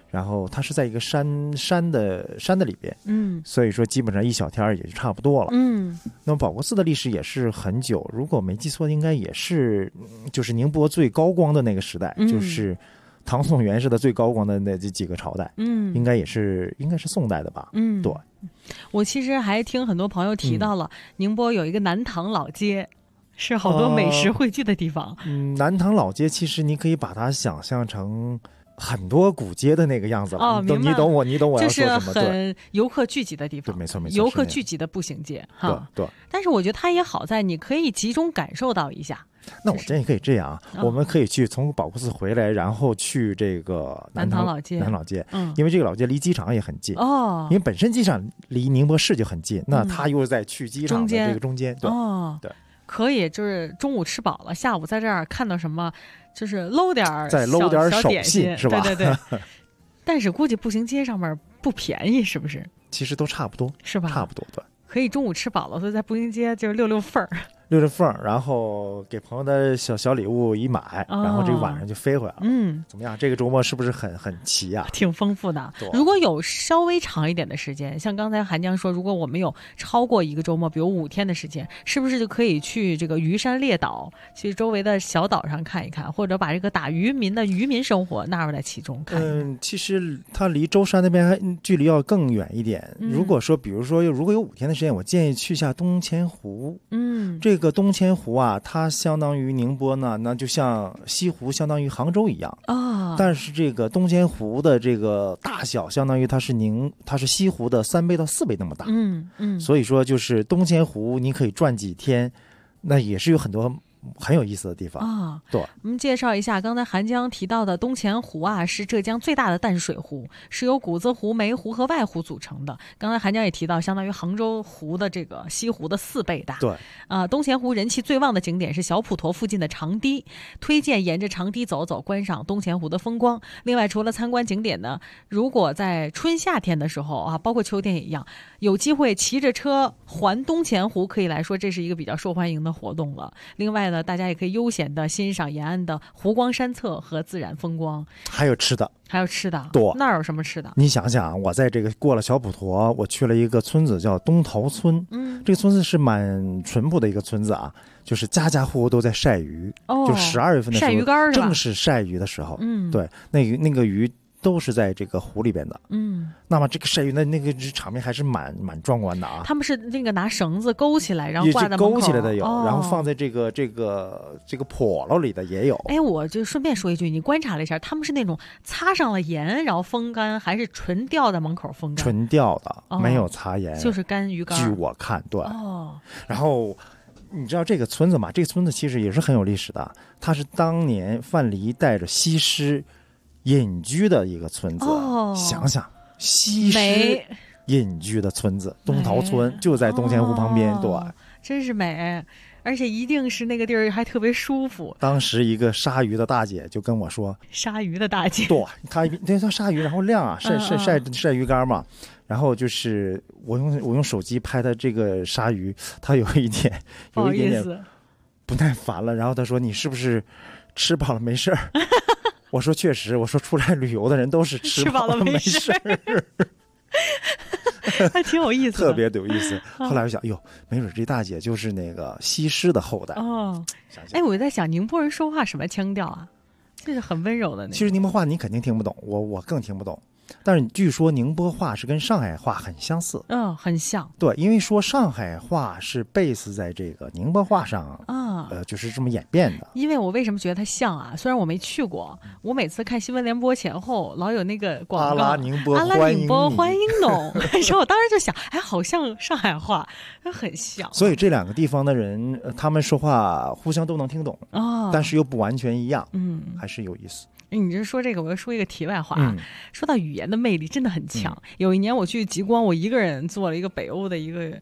然后它是在一个山的里边，所以说基本上一小天也就差不多了。那么保国寺的历史也是很久，如果没记错，应该也是就是宁波最高光的那个时代，就是唐宋元是的最高光的那几个朝代，应该是宋代的吧？对。 我其实还听很多朋友提到了，宁波有一个南塘老街，是好多美食汇聚的地方。 南塘老街其实你可以把它想象成很多古街的那个样子了。你懂我要说什么？ 就是很游客聚集的地方。 对，没错。 游客聚集的步行街。 对。 但是我觉得它也好在你可以集中感受到一下。 那我建议可以这样啊，我们可以去从保国寺回来，然后去这个南塘老街， 因为这个老街离机场也很近因为本身机场离宁波市就很近，那它又在去机场的这个中间，对， 可以就是中午吃饱了，下午在这儿看到什么，就是搂点手信是吧？ 对。但是估计步行街上面不便宜，是不是？ 其实都差不多， 是吧？ 差不多，对。 可以中午吃饱了，所以在步行街就是溜缝儿。 然后给朋友的小礼物一买，然后这个晚上就飞回来了。怎么样？这个周末是不是很齐啊？ 挺丰富的。如果有稍微长一点的时间，像刚才韩江说，如果我们有超过一个周末，比如5天的时间，是不是就可以去这个渔山列岛，去周围的小岛上看一看，或者把这个打渔民的渔民生活纳入在其中看？ 其实它离舟山那边还距离要更远一点。如果说，比如说如果有5天的时间，我建议去下东钱湖。这个东钱湖啊，它相当于宁波呢，那就像西湖相当于杭州一样但是这个东钱湖的这个大小相当于它是西湖的3倍到4倍那么大。所以说就是东钱湖你可以转几天，那也是有很多很有意思的地方对， 我们介绍一下，刚才韩江提到的东钱湖啊，是浙江最大的淡水湖，是由谷子湖、梅湖和外湖组成的。刚才韩江也提到，相当于杭州湖的这个西湖的4倍大。 对， 东钱湖人气最旺的景点是小普陀附近的长堤，推荐沿着长堤走走，观赏东钱湖的风光。另外，除了参观景点呢，如果在春夏天的时候啊，包括秋天也一样，有机会骑着车环东钱湖，可以来说这是一个比较受欢迎的活动了。另外呢，大家也可以悠闲的欣赏沿岸的湖光山侧和自然风光。 还有吃的。 对，那儿有什么吃的？ 你想想，我在这个过了小普陀，我去了一个村子叫东头村。这个村子是蛮淳朴的一个村子啊，就是家家户户都在晒鱼。就12月份的时候， 晒鱼竿正是晒鱼的时候。对，那个鱼都是在这个湖里边的。那么这个晒鱼的那个场面还是蛮壮观的啊。 他们是那个拿绳子勾起来，然后挂在门口。 勾起来的有，然后放在这个笸箩里的也有。 我就顺便说一句，你观察了一下，他们是那种擦上了盐然后风干，还是纯吊在门口风干？ 纯吊的，没有擦盐， 就是干鱼竿。 据我看，对。然后你知道这个村子嘛？这个村子其实也是很有历史的，它是当年范蠡带着西施隐居的一个村子。想想西施隐居的村子东头村就在东钱湖旁边。对， 真是美，而且一定是那个地儿还特别舒服。 当时一个杀鱼的大姐就跟我说， 杀鱼的大姐， 对，她杀鱼然后晾啊，晒鱼竿嘛。然后就是我用手机拍的这个鲨鱼，它有一点不耐烦了。然后她说：“你是不是吃饱了没事儿？”我说：“确实。”我说：“出来旅游的人都是吃饱了没事儿。” 还挺有意思的， 特别有意思。后来我想，哟，没准这大姐就是那个西施的后代。 我在想，宁波人说话什么腔调啊？就是很温柔的那种。 其实宁波话你肯定听不懂，我更听不懂。但是据说宁波话是跟上海话很相似。 很像。 对，因为说上海话是 base 在这个宁波话上就是这么演变的。 因为我为什么觉得它像啊？虽然我没去过，我每次看新闻联播前后老有那个广告， 阿拉宁波欢迎侬，然后我当时就想，好像上海话，很像。 所以这两个地方的人，他们说话互相都能听懂但是又不完全一样，还是有意思。 你这说这个，我要说一个题外话啊。说到语言的魅力真的很强。有一年我去极光，我一个人做了一个北欧的一个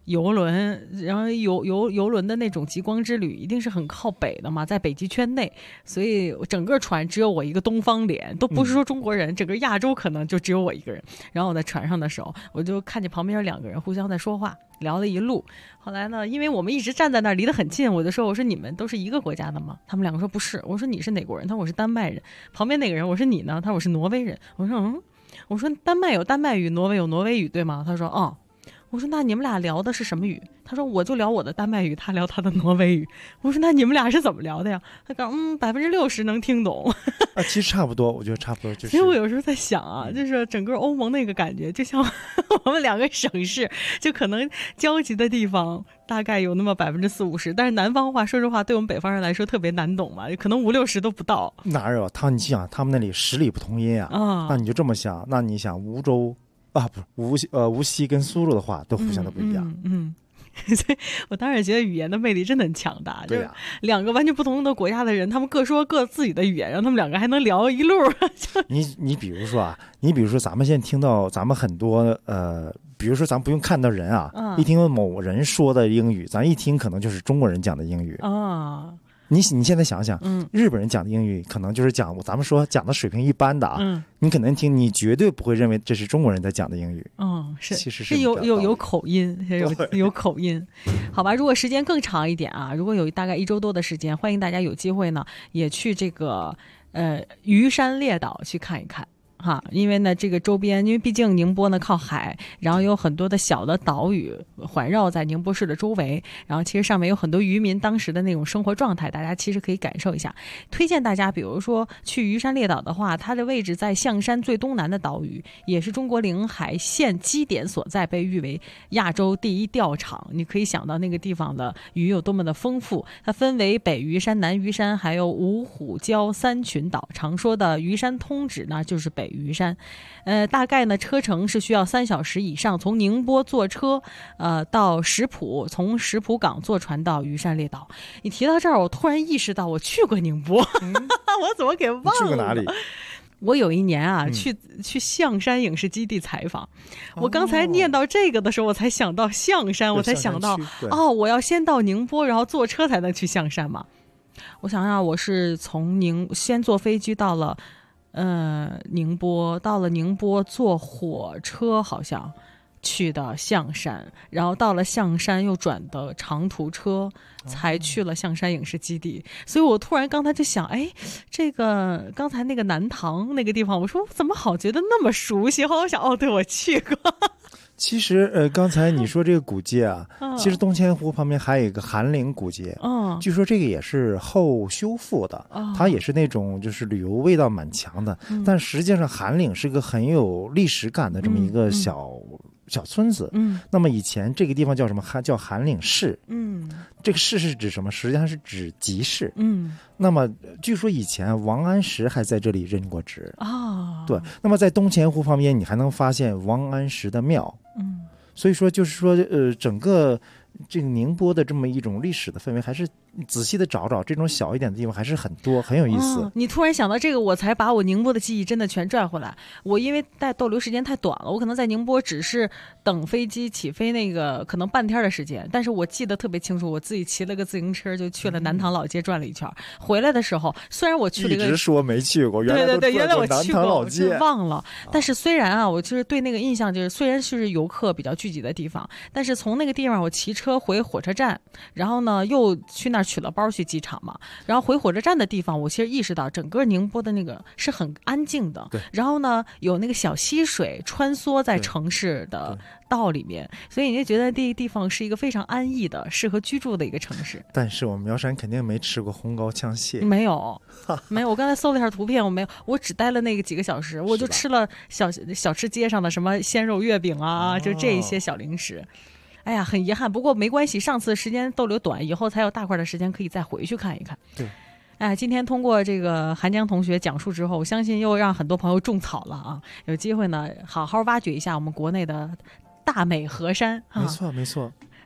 游轮，然后游轮的那种极光之旅，一定是很靠北的嘛，在北极圈内，所以整个船只有我一个东方脸，都不是说中国人，整个亚洲可能就只有我一个人。然后我在船上的时候，我就看见旁边2个人互相在说话，聊了一路。后来呢，因为我们一直站在那儿离得很近，我就说你们都是一个国家的吗？他们2个说不是。我说你是哪国人？他说我是丹麦人。旁边那个人我说你呢？他说我是挪威人。我说丹麦有丹麦语，挪威有挪威语，对吗？他说哦。我说那你们俩聊的是什么语？他说我就聊我的丹麦语，他聊他的挪威语。我说那你们俩是怎么聊的呀？他讲60%能听懂。 其实差不多，我觉得差不多就是。 所以我有时候在想啊，就是整个欧盟那个感觉，就像我们2个省市，就可能交集的地方大概有那么40-50%，但是南方话说实话对我们北方人来说特别难懂嘛，可能50-60%都不到。 哪有你想他们那里10里不同音啊？那你就这么想，那你想梧州。不是无锡跟苏州的话都互相都不一样。 所以我当然觉得语言的魅力真的很强大。对呀，2个完全不同的国家的人，他们各说各自己的语言，然后他们2个还能聊一路。 你比如说咱们现在听到咱们很多比如说咱不用看到人啊，一听某人说的英语，咱一听可能就是中国人讲的英语啊。你现在想想，日本人讲的英语可能就是咱们说讲的水平一般的啊，你可能听，你绝对不会认为这是中国人在讲的英语。 是， 其实是有口音，有口音。好吧，如果时间更长一点啊，如果有大概1周多的时间，欢迎大家有机会呢，也去这个鱼山列岛去看一看。因为呢，这个周边，因为毕竟宁波呢靠海，然后有很多的小的岛屿环绕在宁波市的周围，然后其实上面有很多渔民当时的那种生活状态，大家其实可以感受一下。推荐大家，比如说去鱼山列岛的话，它的位置在象山最东南的岛屿，也是中国领海线基点所在，被誉为亚洲第一钓场。你可以想到那个地方的鱼有多么的丰富。它分为北鱼山、南鱼山，还有五虎礁3群岛。常说的鱼山通指呢，就是北鱼山，大概呢车程是需要3小时以上，从宁波坐车到石浦，从石浦港坐船到鱼山列岛。你提到这儿，我突然意识到我去过宁波，我怎么给忘了？ 去过哪里？ 我有一年啊，去象山影视基地采访。我刚才念到这个的时候，我才想到象山，我才想到我要先到宁波，然后坐车才能去象山嘛。我想想，我是从先坐飞机到了宁波，到了宁波坐火车好像去的象山，然后到了象山又转的长途车才去了象山影视基地。所以我突然刚才就想，这个刚才那个南塘那个地方，我说我怎么好觉得那么熟悉，后来我想对，我去过。 其实刚才你说这个古街啊，其实东千湖旁边还有一个韩岭古街，据说这个也是后修复的，它也是那种就是旅游味道蛮强的，但实际上韩岭是个很有历史感的这么一个小村子。那么以前这个地方叫什么？叫韩岭市。这个市是指什么？实际上是指集市。那么据说以前王安石还在这里任过职对。那么在东钱湖旁边，你还能发现王安石的庙。所以说就是说整个这个宁波的这么一种历史的氛围，还是仔细的找这种小一点的地方还是很多，很有意思。 你突然想到这个，我才把我宁波的记忆真的全拽回来。我因为逗留时间太短了，我可能在宁波只是等飞机起飞那个可能半天的时间，但是我记得特别清楚，我自己骑了个自行车就去了南塘老街转了一圈。回来的时候，虽然我去了一个， 一直说没去过，原来我去过老街， 忘了。但是虽然我就是对那个印象就是，虽然是游客比较聚集的地方，但是从那个地方我骑车回火车站，然后呢又去那儿取了包去机场嘛，然后回火车站的地方，我其实意识到整个宁波的那个是很安静的，然后呢有那个小溪水穿梭在城市的道里面，所以你就觉得这个地方是一个非常安逸的适合居住的一个城市。 但是我们苗山肯定没吃过红膏呛蟹， 没有我刚才搜了一下图片，我只待了那个几个小时，我就吃了小吃街上的什么鲜肉月饼啊，就这一些小零食。哎呀，很遗憾，不过没关系，上次时间逗留短，以后才有大块的时间可以再回去看一看。 对， 今天通过这个韩江同学讲述之后，我相信又让很多朋友种草了啊！有机会呢，好好挖掘一下我们国内的大美河山。 没错没错。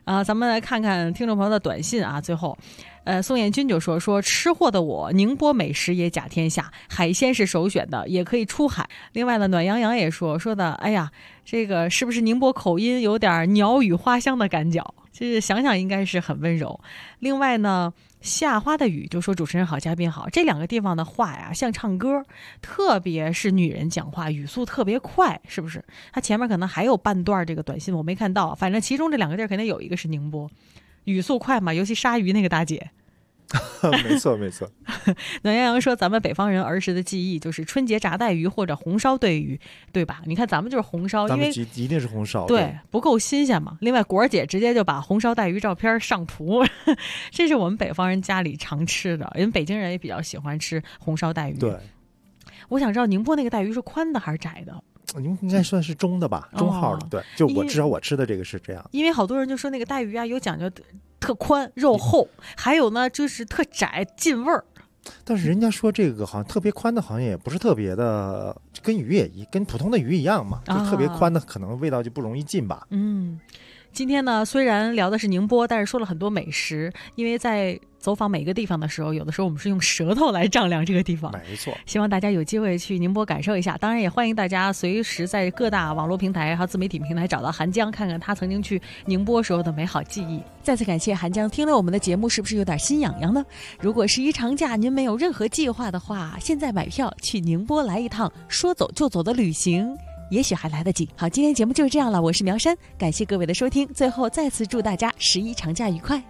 咱们来看看听众朋友的短信啊。最后，宋彦军就说吃货的我，宁波美食也甲天下，海鲜是首选的，也可以出海。另外呢，暖洋洋也说的，哎呀，这个是不是宁波口音有点鸟语花香的感觉？就是想想应该是很温柔。另外呢，夏花的雨就说主持人好，嘉宾好，这两个地方的话呀像唱歌，特别是女人讲话语速特别快，是不是？他前面可能还有半段这个短信我没看到，反正其中这两个地儿肯定有一个是宁波，语速快嘛，尤其鲨鱼那个大姐。 没错没错。 暖洋洋说咱们北方人儿时的记忆就是春节炸带鱼或者红烧对鱼，对吧？你看咱们就是红烧，因为一定是红烧， 对，不够新鲜嘛。另外果儿姐直接就把红烧带鱼照片上图，这是我们北方人家里常吃的，人北京人也比较喜欢吃红烧带鱼。 对， 我想知道宁波那个带鱼是宽的还是窄的？ 你们应该算是中的吧，中号的。对，就我至少我吃的这个是这样。 因为好多人就说那个带鱼啊有讲究，特宽肉厚，还有呢就是特窄进味儿。 但是人家说这个好像特别宽的，好像也不是特别的，跟普通的鱼一样嘛，就特别宽的可能味道就不容易进吧。 今天呢，虽然聊的是宁波，但是说了很多美食，因为在走访每个地方的时候，有的时候我们是用舌头来丈量这个地方。 没错， 希望大家有机会去宁波感受一下。当然，也欢迎大家随时在各大网络平台还有自媒体平台找到韩江，看看他曾经去宁波时候的美好记忆。再次感谢韩江，听了我们的节目是不是有点心痒痒呢？如果11长假您没有任何计划的话，现在买票去宁波来一趟说走就走的旅行，也许还来得及。好，今天节目就是这样了，我是苗山，感谢各位的收听。最后再次祝大家11长假愉快。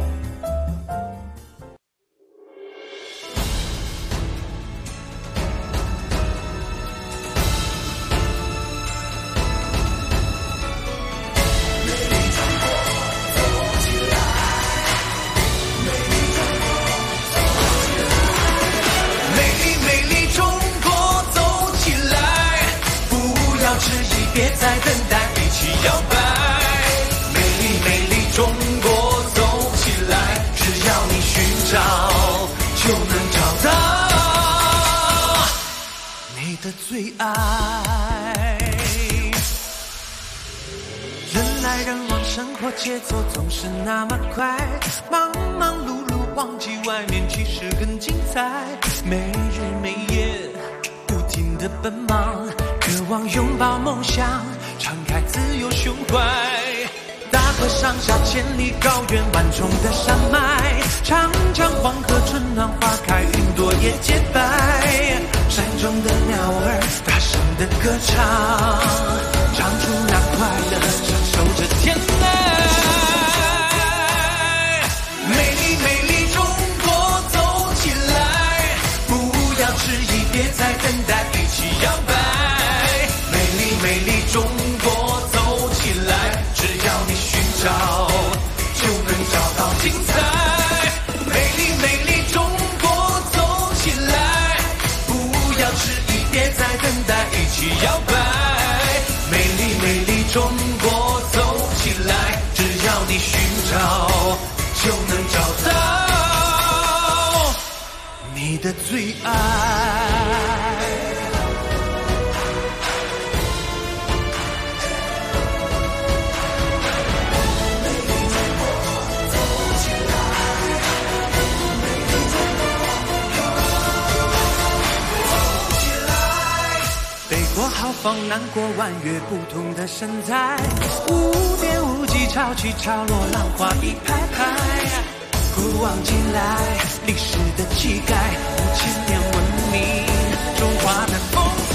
别再等待，一起摇摆。美丽美丽中国，走起来！只要你寻找，就能找到你的最爱。人来人往，生活节奏总是那么快，忙忙碌碌，忘记外面其实更精彩。没日没夜，不停地奔忙。渴望拥抱梦想，敞开自由胸怀。大河上下千里高原，万重的山脉，长江黄河春暖花开，云朵也洁白。山中的鸟儿大声的歌唱，唱出那快乐，享受着天籁。美丽美丽中国，走起来！不要迟疑，别再等待，一起摇摆。美丽中国，走起来！只要你寻找，就能找到精彩。美丽美丽中国，走起来！不要迟疑，别再等待，一起摇摆。美丽美丽中国，走起来！只要你寻找，就能找到你的最爱。过豪放，难过弯月，不同的身材，无边无际，潮起潮落，浪花一排排。古往今来，历史的气概，5000年文明，中华的风采。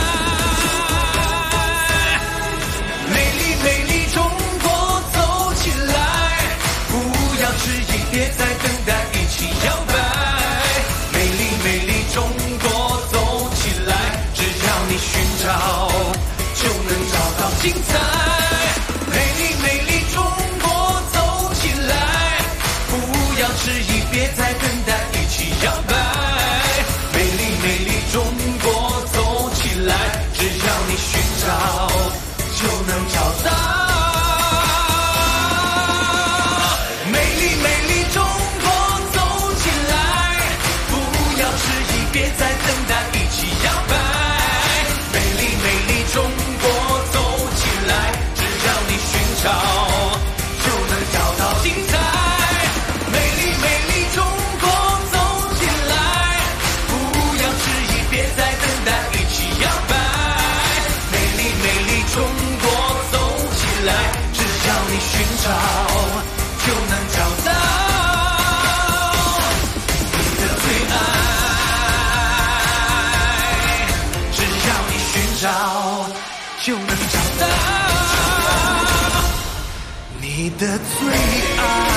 美丽美丽中国，走起来！不要迟疑，别再等待，一起摇摆。美丽美丽中国，走起来！只要你寻找，就能找到精彩。美丽美丽中国，走起来！不要迟疑，别再等待，一起摇摆。美丽美丽中国，走起来！只要你寻找，就能找到。美丽美丽中国，走起来！不要迟疑，别再等待，一起摇摆。美丽美丽中国，走起来！ 找就能找到你的最爱，只要你寻找就能找到你的最爱。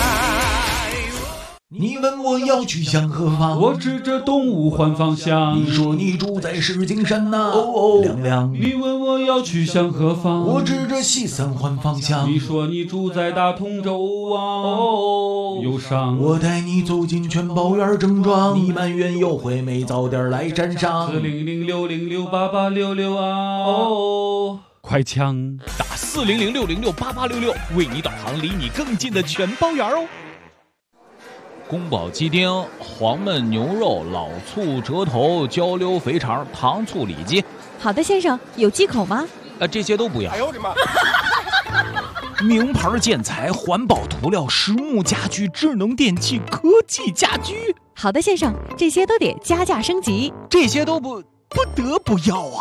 你问我要去向何方， 我指着东吴换方向。 你说你住在石景山呐，亮亮。 你问我要去向何方， 我指着西三环方向。 你说你住在大同州啊，忧伤。 我带你走进全宝园正庄，你埋怨优惠没早点来沾上。 40060688866啊，快枪打40060688866，为你导航离你更近的全宝园哦。宫保鸡丁、黄焖牛肉、老醋折头、焦溜肥肠、糖醋里脊。 好的，先生，有忌口吗？ 这些都不要。 哎呦我的妈！ 名牌建材、环保涂料、实木家具、智能电器、科技家居。 好的，先生，这些都得加价升级。 这些都不得不要啊！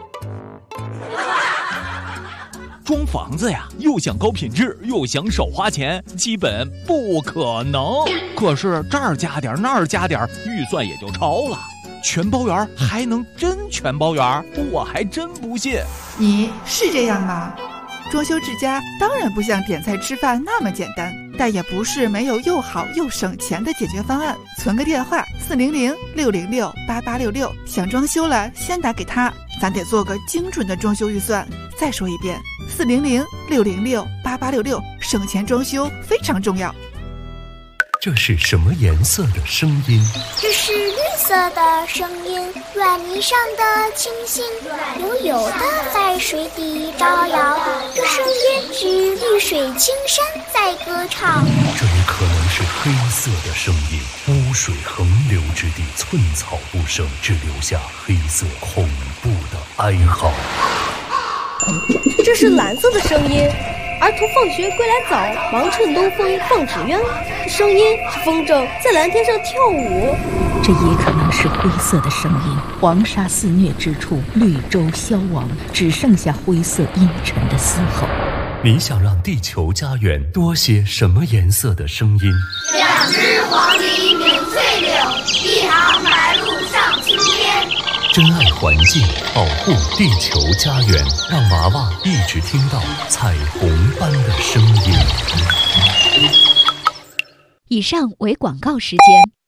装房子呀，又想高品质，又想少花钱，基本不可能。可是这儿加点，那儿加点，预算也就超了。全包圆还能真全包圆？我还真不信。 你是这样吗？装修之家当然不像点菜吃饭那么简单，但也不是没有又好又省钱的解决方案。存个电话40060688866，想装修了先打给他，咱得做个精准的装修预算。再说一遍，40060688866，省钱装修非常重要。 这是什么颜色的声音？ 这是绿色的声音，软泥上的清新，悠悠的在水底招摇。这声音是绿水青山在歌唱。 这也可能是黑色的声音，污水横流之地，寸草不生，只留下黑色恐怖的哀嚎。 这是蓝色的声音，儿童放学归来早，忙趁东风放纸鸢。这声音是风筝在蓝天上跳舞。 这也可能是灰色的声音，黄沙肆虐之处，绿洲消亡，只剩下灰色阴沉的嘶吼。 你想让地球家园多些什么颜色的声音 ？2只黄鹂鸣翠柳，1行白鹭上青天。 珍爱环境，保护地球家园，让娃娃一直听到彩虹般的声音。 以上为广告时间。